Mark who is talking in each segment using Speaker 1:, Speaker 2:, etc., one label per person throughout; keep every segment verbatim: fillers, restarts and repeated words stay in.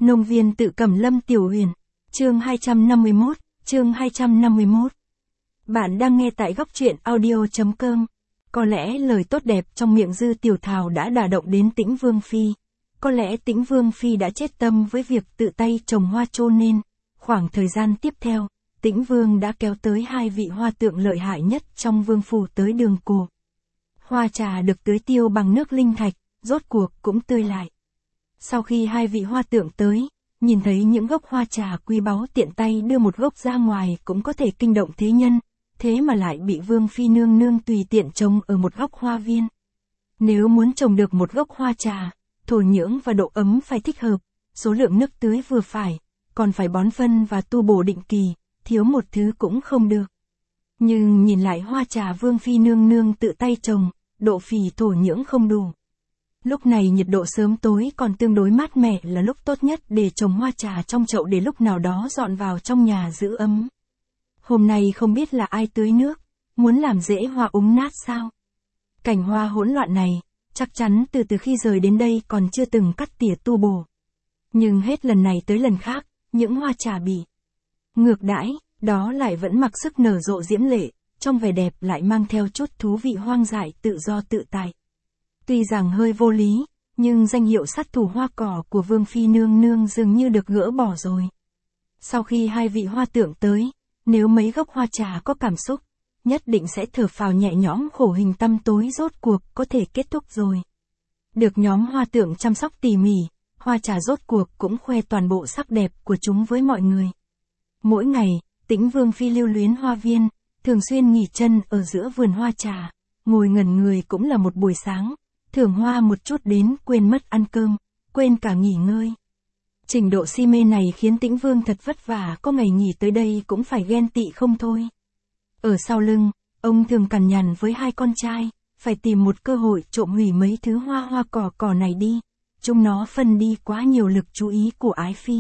Speaker 1: Nông viên tự Cẩm Lâm Tiểu Huyền, chương hai trăm năm mươi mốt, chương hai trăm năm mươi mốt. Bạn đang nghe tại góc truyện audio.com. Có lẽ lời tốt đẹp trong miệng Dư Tiểu Thảo đã đả động đến Tĩnh Vương Phi. Có lẽ Tĩnh Vương Phi đã chết tâm với việc tự tay trồng hoa cho nên, khoảng thời gian tiếp theo, Tĩnh Vương đã kéo tới hai vị hoa tượng lợi hại nhất trong vương phủ tới đường cổ. Hoa trà được tưới tiêu bằng nước linh thạch, rốt cuộc cũng tươi lại. Sau khi hai vị hoa tượng tới, nhìn thấy những gốc hoa trà quý báu tiện tay đưa một gốc ra ngoài cũng có thể kinh động thế nhân, thế mà lại bị Vương Phi nương nương tùy tiện trồng ở một góc hoa viên. Nếu muốn trồng được một gốc hoa trà, thổ nhưỡng và độ ấm phải thích hợp, số lượng nước tưới vừa phải, còn phải bón phân và tu bổ định kỳ, thiếu một thứ cũng không được. Nhưng nhìn lại hoa trà Vương Phi nương nương tự tay trồng, độ phì thổ nhưỡng không đủ. Lúc này nhiệt độ sớm tối còn tương đối mát mẻ là lúc tốt nhất để trồng hoa trà trong chậu để lúc nào đó dọn vào trong nhà giữ ấm. Hôm nay không biết là ai tưới nước, muốn làm rễ hoa úng nát sao? Cảnh hoa hỗn loạn này, chắc chắn từ từ khi rời đến đây còn chưa từng cắt tỉa tu bổ. Nhưng hết lần này tới lần khác, những hoa trà bị ngược đãi, đó lại vẫn mặc sức nở rộ diễm lệ, trong vẻ đẹp lại mang theo chút thú vị hoang dại tự do tự tại. Tuy rằng hơi vô lý, nhưng danh hiệu sát thủ hoa cỏ của Vương Phi nương nương dường như được gỡ bỏ rồi. Sau khi hai vị hoa tượng tới, nếu mấy gốc hoa trà có cảm xúc, nhất định sẽ thở phào nhẹ nhõm khổ hình tăm tối rốt cuộc có thể kết thúc rồi. Được nhóm hoa tượng chăm sóc tỉ mỉ, hoa trà rốt cuộc cũng khoe toàn bộ sắc đẹp của chúng với mọi người. Mỗi ngày, Tĩnh Vương Phi lưu luyến hoa viên, thường xuyên nghỉ chân ở giữa vườn hoa trà, ngồi ngẩn người cũng là một buổi sáng. Thưởng hoa một chút đến quên mất ăn cơm, quên cả nghỉ ngơi. Trình độ si mê này khiến Tĩnh Vương thật vất vả, có ngày nghỉ tới đây cũng phải ghen tị không thôi. Ở sau lưng, ông thường cằn nhằn với hai con trai, phải tìm một cơ hội trộm hủy mấy thứ hoa hoa cỏ cỏ này đi, chúng nó phân đi quá nhiều lực chú ý của Ái Phi.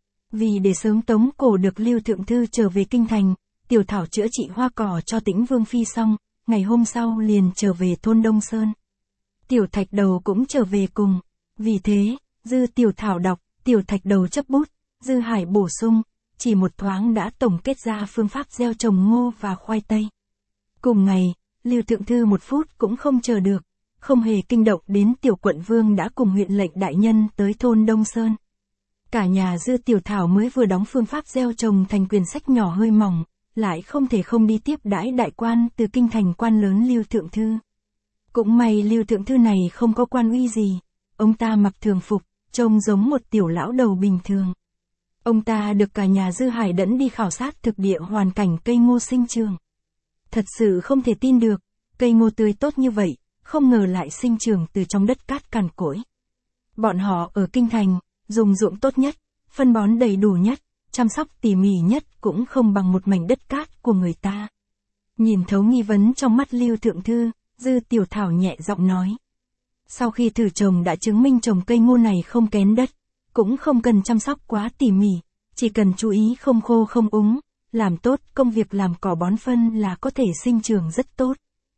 Speaker 1: Vì để sớm tống cổ được Lưu Thượng Thư trở về kinh thành, Tiểu Thảo chữa trị hoa cỏ cho Tĩnh Vương Phi xong, ngày hôm sau liền trở về thôn Đông Sơn. Tiểu Thạch Đầu cũng trở về cùng. Vì thế, Dư Tiểu Thảo đọc, Tiểu Thạch Đầu chấp bút, Dư Hải bổ sung, chỉ một thoáng đã tổng kết ra phương pháp gieo trồng ngô và khoai tây. Cùng ngày, Lưu Thượng Thư một phút cũng không chờ được, không hề kinh động đến Tiểu Quận Vương đã cùng huyện lệnh đại nhân tới thôn Đông Sơn. Cả nhà Dư Tiểu Thảo mới vừa đóng phương pháp gieo trồng thành quyển sách nhỏ hơi mỏng, lại không thể không đi tiếp đãi đại quan từ kinh thành quan lớn Lưu Thượng Thư. Cũng may Lưu Thượng Thư này không có quan uy gì, ông ta mặc thường phục, trông giống một tiểu lão đầu bình thường. Ông ta được cả nhà Dư Hải dẫn đi khảo sát thực địa hoàn cảnh cây ngô sinh trường. Thật sự không thể tin được, cây ngô tươi tốt như vậy, không ngờ lại sinh trưởng từ trong đất cát cằn cỗi. Bọn họ ở kinh thành, dùng ruộng tốt nhất, phân bón đầy đủ nhất, chăm sóc tỉ mỉ nhất cũng không bằng một mảnh đất cát của người ta. Nhìn thấu nghi vấn trong mắt Lưu Thượng Thư, Dư Tiểu Thảo nhẹ giọng nói. Sau khi thử trồng đã chứng minh trồng cây ngô này không kén đất, cũng không cần chăm sóc quá tỉ mỉ, chỉ cần chú ý không khô không úng, làm tốt công việc làm cỏ bón phân là có thể sinh trưởng rất tốt.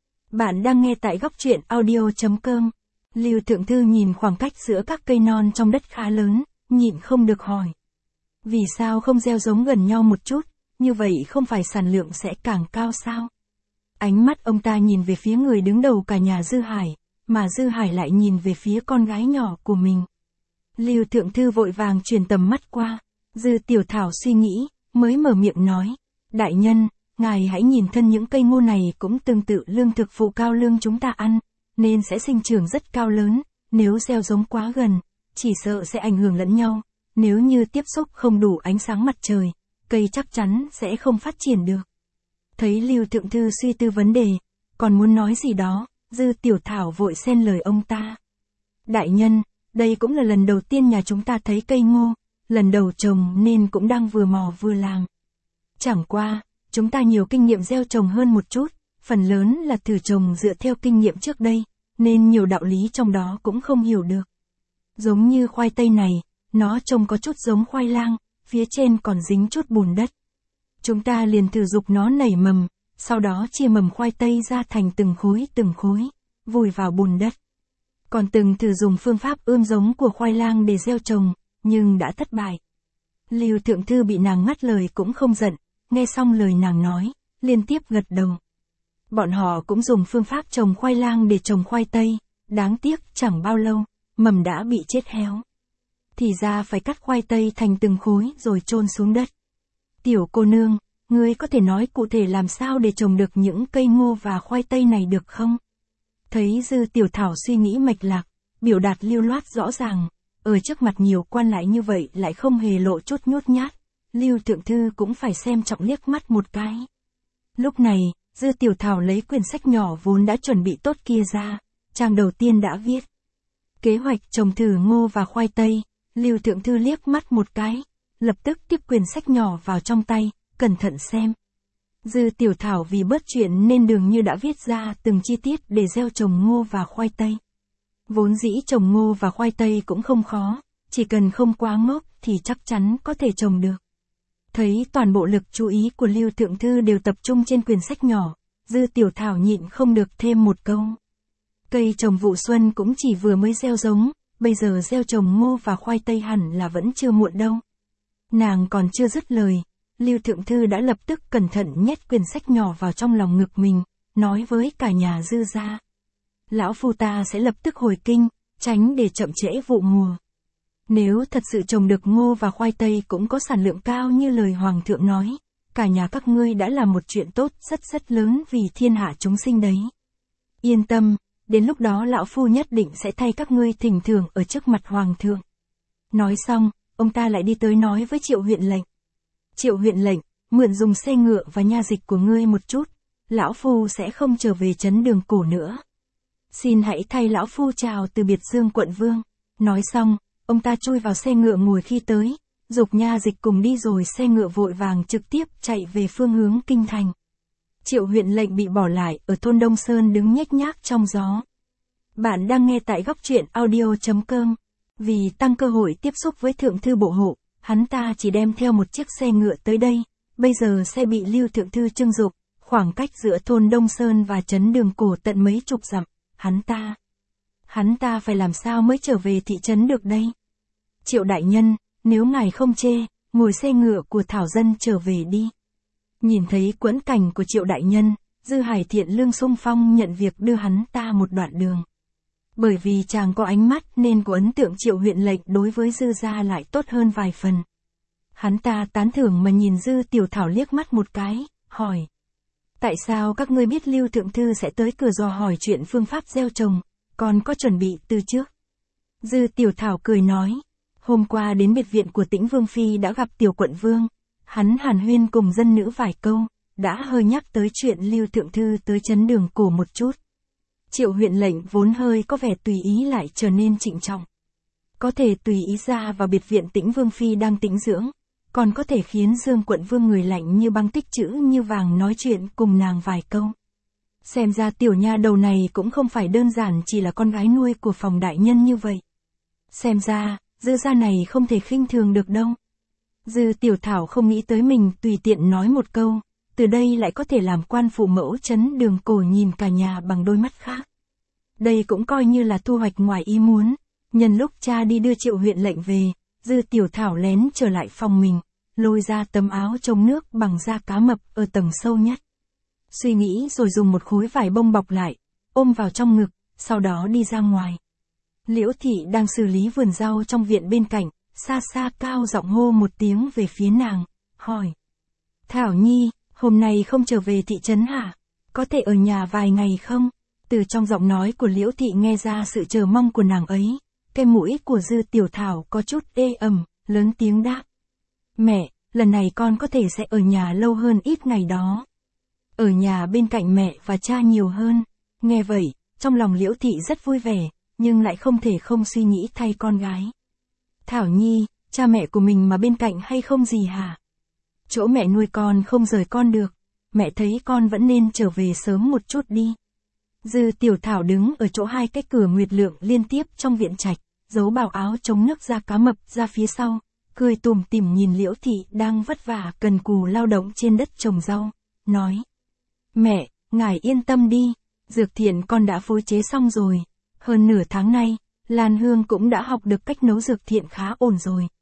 Speaker 1: Bạn đang nghe tại góc truyện audio.com. Lưu Thượng Thư nhìn khoảng cách giữa các cây non trong đất khá lớn, nhịn không được hỏi. Vì sao không gieo giống gần nhau một chút, như vậy không phải sản lượng sẽ càng cao sao? Ánh mắt ông ta nhìn về phía người đứng đầu cả nhà Dư Hải, mà Dư Hải lại nhìn về phía con gái nhỏ của mình. Lưu Thượng Thư vội vàng truyền tầm mắt qua, Dư Tiểu Thảo suy nghĩ, mới mở miệng nói, đại nhân, ngài hãy nhìn thân những cây ngô này cũng tương tự lương thực phụ cao lương chúng ta ăn, nên sẽ sinh trưởng rất cao lớn, nếu gieo giống quá gần, chỉ sợ sẽ ảnh hưởng lẫn nhau, nếu như tiếp xúc không đủ ánh sáng mặt trời, cây chắc chắn sẽ không phát triển được. Thấy Lưu Thượng Thư suy tư vấn đề, còn muốn nói gì đó, Dư Tiểu Thảo vội xen lời ông ta. Đại nhân, đây cũng là lần đầu tiên nhà chúng ta thấy cây ngô, lần đầu trồng nên cũng đang vừa mò vừa làm. Chẳng qua, chúng ta nhiều kinh nghiệm gieo trồng hơn một chút, phần lớn là thử trồng dựa theo kinh nghiệm trước đây, nên nhiều đạo lý trong đó cũng không hiểu được. Giống như khoai tây này, nó trông có chút giống khoai lang, phía trên còn dính chút bùn đất. Chúng ta liền thử dục nó nảy mầm, sau đó chia mầm khoai tây ra thành từng khối từng khối, vùi vào bùn đất. Còn từng thử dùng phương pháp ươm giống của khoai lang để gieo trồng, nhưng đã thất bại. Lưu Thượng Thư bị nàng ngắt lời cũng không giận, nghe xong lời nàng nói, liên tiếp gật đầu. Bọn họ cũng dùng phương pháp trồng khoai lang để trồng khoai tây, đáng tiếc chẳng bao lâu, mầm đã bị chết héo. Thì ra phải cắt khoai tây thành từng khối rồi chôn xuống đất. Tiểu cô nương, ngươi có thể nói cụ thể làm sao để trồng được những cây ngô và khoai tây này được không? Thấy Dư Tiểu Thảo suy nghĩ mạch lạc, biểu đạt lưu loát rõ ràng, ở trước mặt nhiều quan lại như vậy lại không hề lộ chút nhút nhát, Lưu Thượng Thư cũng phải xem trọng liếc mắt một cái. Lúc này, Dư Tiểu Thảo lấy quyển sách nhỏ vốn đã chuẩn bị tốt kia ra, trang đầu tiên đã viết. Kế hoạch trồng thử ngô và khoai tây, Lưu Thượng Thư liếc mắt một cái, lập tức tiếp quyển sách nhỏ vào trong tay, cẩn thận xem. Dư Tiểu Thảo vì bớt chuyện nên dường như đã viết ra từng chi tiết để gieo trồng ngô và khoai tây. Vốn dĩ trồng ngô và khoai tây cũng không khó, chỉ cần không quá ngốc thì chắc chắn có thể trồng được. Thấy toàn bộ lực chú ý của Lưu Thượng Thư đều tập trung trên quyển sách nhỏ, Dư Tiểu Thảo nhịn không được thêm một câu. Cây trồng vụ xuân cũng chỉ vừa mới gieo giống, bây giờ gieo trồng ngô và khoai tây hẳn là vẫn chưa muộn đâu. Nàng còn chưa dứt lời, Lưu Thượng Thư đã lập tức cẩn thận nhét quyển sách nhỏ vào trong lòng ngực mình, nói với cả nhà Dư gia. Lão phu ta sẽ lập tức hồi kinh, tránh để chậm trễ vụ mùa. Nếu thật sự trồng được ngô và khoai tây cũng có sản lượng cao như lời Hoàng thượng nói, cả nhà các ngươi đã làm một chuyện tốt rất rất lớn vì thiên hạ chúng sinh đấy. Yên tâm, đến lúc đó lão phu nhất định sẽ thay các ngươi thỉnh thưởng ở trước mặt Hoàng thượng. Nói xong, ông ta lại đi tới nói với Triệu huyện lệnh. Triệu huyện lệnh, mượn dùng xe ngựa và nha dịch của ngươi một chút, lão phu sẽ không trở về trấn Đường Cổ nữa. Xin hãy thay lão phu chào từ biệt Dương quận vương. Nói xong, ông ta chui vào xe ngựa ngồi khi tới, giục nha dịch cùng đi rồi xe ngựa vội vàng trực tiếp chạy về phương hướng kinh thành. Triệu huyện lệnh bị bỏ lại ở thôn Đông Sơn đứng nhếch nhác trong gió. Bạn đang nghe tại góc truyện audio chấm com. Vì tăng cơ hội tiếp xúc với Thượng Thư bộ hộ, hắn ta chỉ đem theo một chiếc xe ngựa tới đây, bây giờ xe bị Lưu Thượng Thư trưng dụng, khoảng cách giữa thôn Đông Sơn và trấn Đường Cổ tận mấy chục dặm, hắn ta. Hắn ta phải làm sao mới trở về thị trấn được đây? Triệu đại nhân, nếu ngài không chê, ngồi xe ngựa của Thảo Dân trở về đi. Nhìn thấy quẫn cảnh của Triệu đại nhân, Dư Hải Thiện Lương xung phong nhận việc đưa hắn ta một đoạn đường. Bởi vì chàng có ánh mắt nên có ấn tượng Triệu huyện lệnh đối với Dư gia lại tốt hơn vài phần. Hắn ta tán thưởng mà nhìn Dư Tiểu Thảo liếc mắt một cái, hỏi. Tại sao các ngươi biết Lưu Thượng Thư sẽ tới cửa dò hỏi chuyện phương pháp gieo trồng, còn có chuẩn bị từ trước? Dư Tiểu Thảo cười nói. Hôm qua đến biệt viện của Tĩnh Vương Phi đã gặp Tiểu Quận Vương, hắn hàn huyên cùng dân nữ vài câu, đã hơi nhắc tới chuyện Lưu Thượng Thư tới trấn Đường Cổ một chút. Triệu huyện lệnh vốn hơi có vẻ tùy ý lại trở nên trịnh trọng. Có thể tùy ý ra vào biệt viện Tĩnh Vương Phi đang tĩnh dưỡng, còn có thể khiến Dương Quận Vương người lạnh như băng tích chữ như vàng nói chuyện cùng nàng vài câu. Xem ra tiểu nha đầu này cũng không phải đơn giản chỉ là con gái nuôi của phòng đại nhân như vậy. Xem ra, Dư gia này không thể khinh thường được đâu. Dư Tiểu Thảo không nghĩ tới mình tùy tiện nói một câu, từ đây lại có thể làm quan phụ mẫu trấn Đường Cổ nhìn cả nhà bằng đôi mắt khác. Đây cũng coi như là thu hoạch ngoài ý muốn. Nhân lúc cha đi đưa Triệu huyện lệnh về, Dư Tiểu Thảo lén trở lại phòng mình, lôi ra tấm áo chống nước bằng da cá mập ở tầng sâu nhất. Suy nghĩ rồi dùng một khối vải bông bọc lại, ôm vào trong ngực, sau đó đi ra ngoài. Liễu Thị đang xử lý vườn rau trong viện bên cạnh, xa xa cao giọng hô một tiếng về phía nàng, hỏi. Thảo Nhi, hôm nay không trở về thị trấn hả? Có thể ở nhà vài ngày không? Từ trong giọng nói của Liễu Thị nghe ra sự chờ mong của nàng ấy, cái mũi của Dư Tiểu Thảo có chút ê ẩm, lớn tiếng đáp. Mẹ, lần này con có thể sẽ ở nhà lâu hơn ít ngày đó. Ở nhà bên cạnh mẹ và cha nhiều hơn. Nghe vậy, trong lòng Liễu Thị rất vui vẻ, nhưng lại không thể không suy nghĩ thay con gái. Thảo Nhi, cha mẹ của mình mà bên cạnh hay không gì hả? Chỗ mẹ nuôi con không rời con được, mẹ thấy con vẫn nên trở về sớm một chút đi. Dư Tiểu Thảo đứng ở chỗ hai cái cửa nguyệt lượng liên tiếp trong viện trạch, giấu bào áo chống nước da cá mập ra phía sau, cười tủm tỉm nhìn Liễu Thị đang vất vả cần cù lao động trên đất trồng rau, nói. Mẹ, ngài yên tâm đi, dược thiện con đã phối chế xong rồi. Hơn nửa tháng nay, Lan Hương cũng đã học được cách nấu dược thiện khá ổn rồi.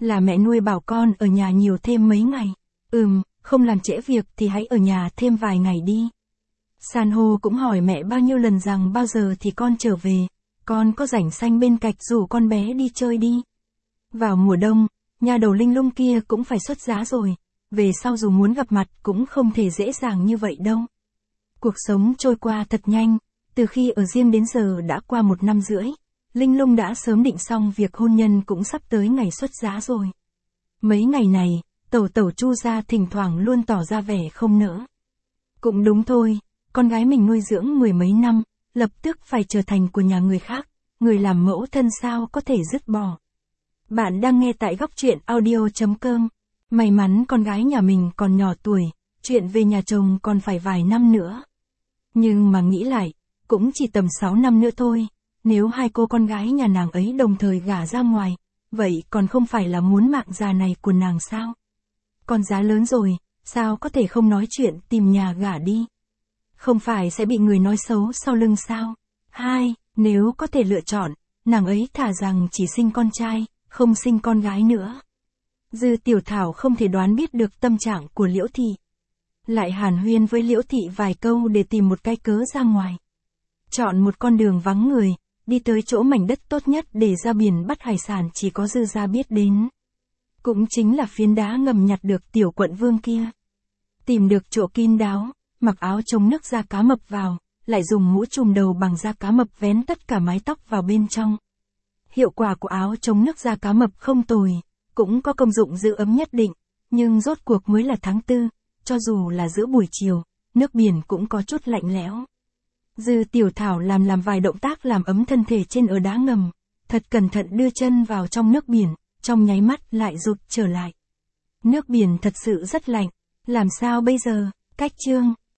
Speaker 1: Là mẹ nuôi bảo con ở nhà nhiều thêm mấy ngày. Ừm, không làm trễ việc thì hãy ở nhà thêm vài ngày đi. San hô cũng hỏi mẹ bao nhiêu lần rằng bao giờ thì con trở về, con có rảnh xanh bên cạnh rủ con bé đi chơi đi. Vào mùa đông, nhà đầu linh lung kia cũng phải xuất giá rồi, về sau dù muốn gặp mặt cũng không thể dễ dàng như vậy đâu. Cuộc sống trôi qua thật nhanh, từ khi ở riêng đến giờ đã qua một năm rưỡi, Linh Lung đã sớm định xong việc hôn nhân cũng sắp tới ngày xuất giá rồi. Mấy ngày này, tẩu tẩu Chu gia thỉnh thoảng luôn tỏ ra vẻ không nỡ. Cũng đúng thôi, con gái mình nuôi dưỡng mười mấy năm, lập tức phải trở thành của nhà người khác, người làm mẫu thân sao có thể dứt bỏ. Bạn đang nghe tại góc truyện audio chấm com. May mắn con gái nhà mình còn nhỏ tuổi, chuyện về nhà chồng còn phải vài năm nữa. Nhưng mà nghĩ lại, cũng chỉ tầm sáu năm nữa thôi, nếu hai cô con gái nhà nàng ấy đồng thời gả ra ngoài, vậy còn không phải là muốn mạng già này của nàng sao? Con giá lớn rồi, sao có thể không nói chuyện tìm nhà gả đi? Không phải sẽ bị người nói xấu sau lưng sao? Hai, nếu có thể lựa chọn, nàng ấy thà rằng chỉ sinh con trai, không sinh con gái nữa. Dư Tiểu Thảo không thể đoán biết được tâm trạng của Liễu Thị. Lại hàn huyên với Liễu Thị vài câu để tìm một cái cớ ra ngoài. Chọn một con đường vắng người, đi tới chỗ mảnh đất tốt nhất để ra biển bắt hải sản chỉ có Dư gia biết đến. Cũng chính là phiến đá ngầm nhặt được tiểu quận vương kia. Tìm được chỗ kín đáo, mặc áo chống nước da cá mập vào, lại dùng mũ trùm đầu bằng da cá mập vén tất cả mái tóc vào bên trong. Hiệu quả của áo chống nước da cá mập không tồi, cũng có công dụng giữ ấm nhất định, nhưng rốt cuộc mới là tháng tư, cho dù là giữa buổi chiều, nước biển cũng có chút lạnh lẽo. Dư Tiểu Thảo làm làm vài động tác làm ấm thân thể trên ớ đá ngầm, thật cẩn thận đưa chân vào trong nước biển, trong nháy mắt lại rụt trở lại. Nước biển thật sự rất lạnh, làm sao bây giờ? Cách chương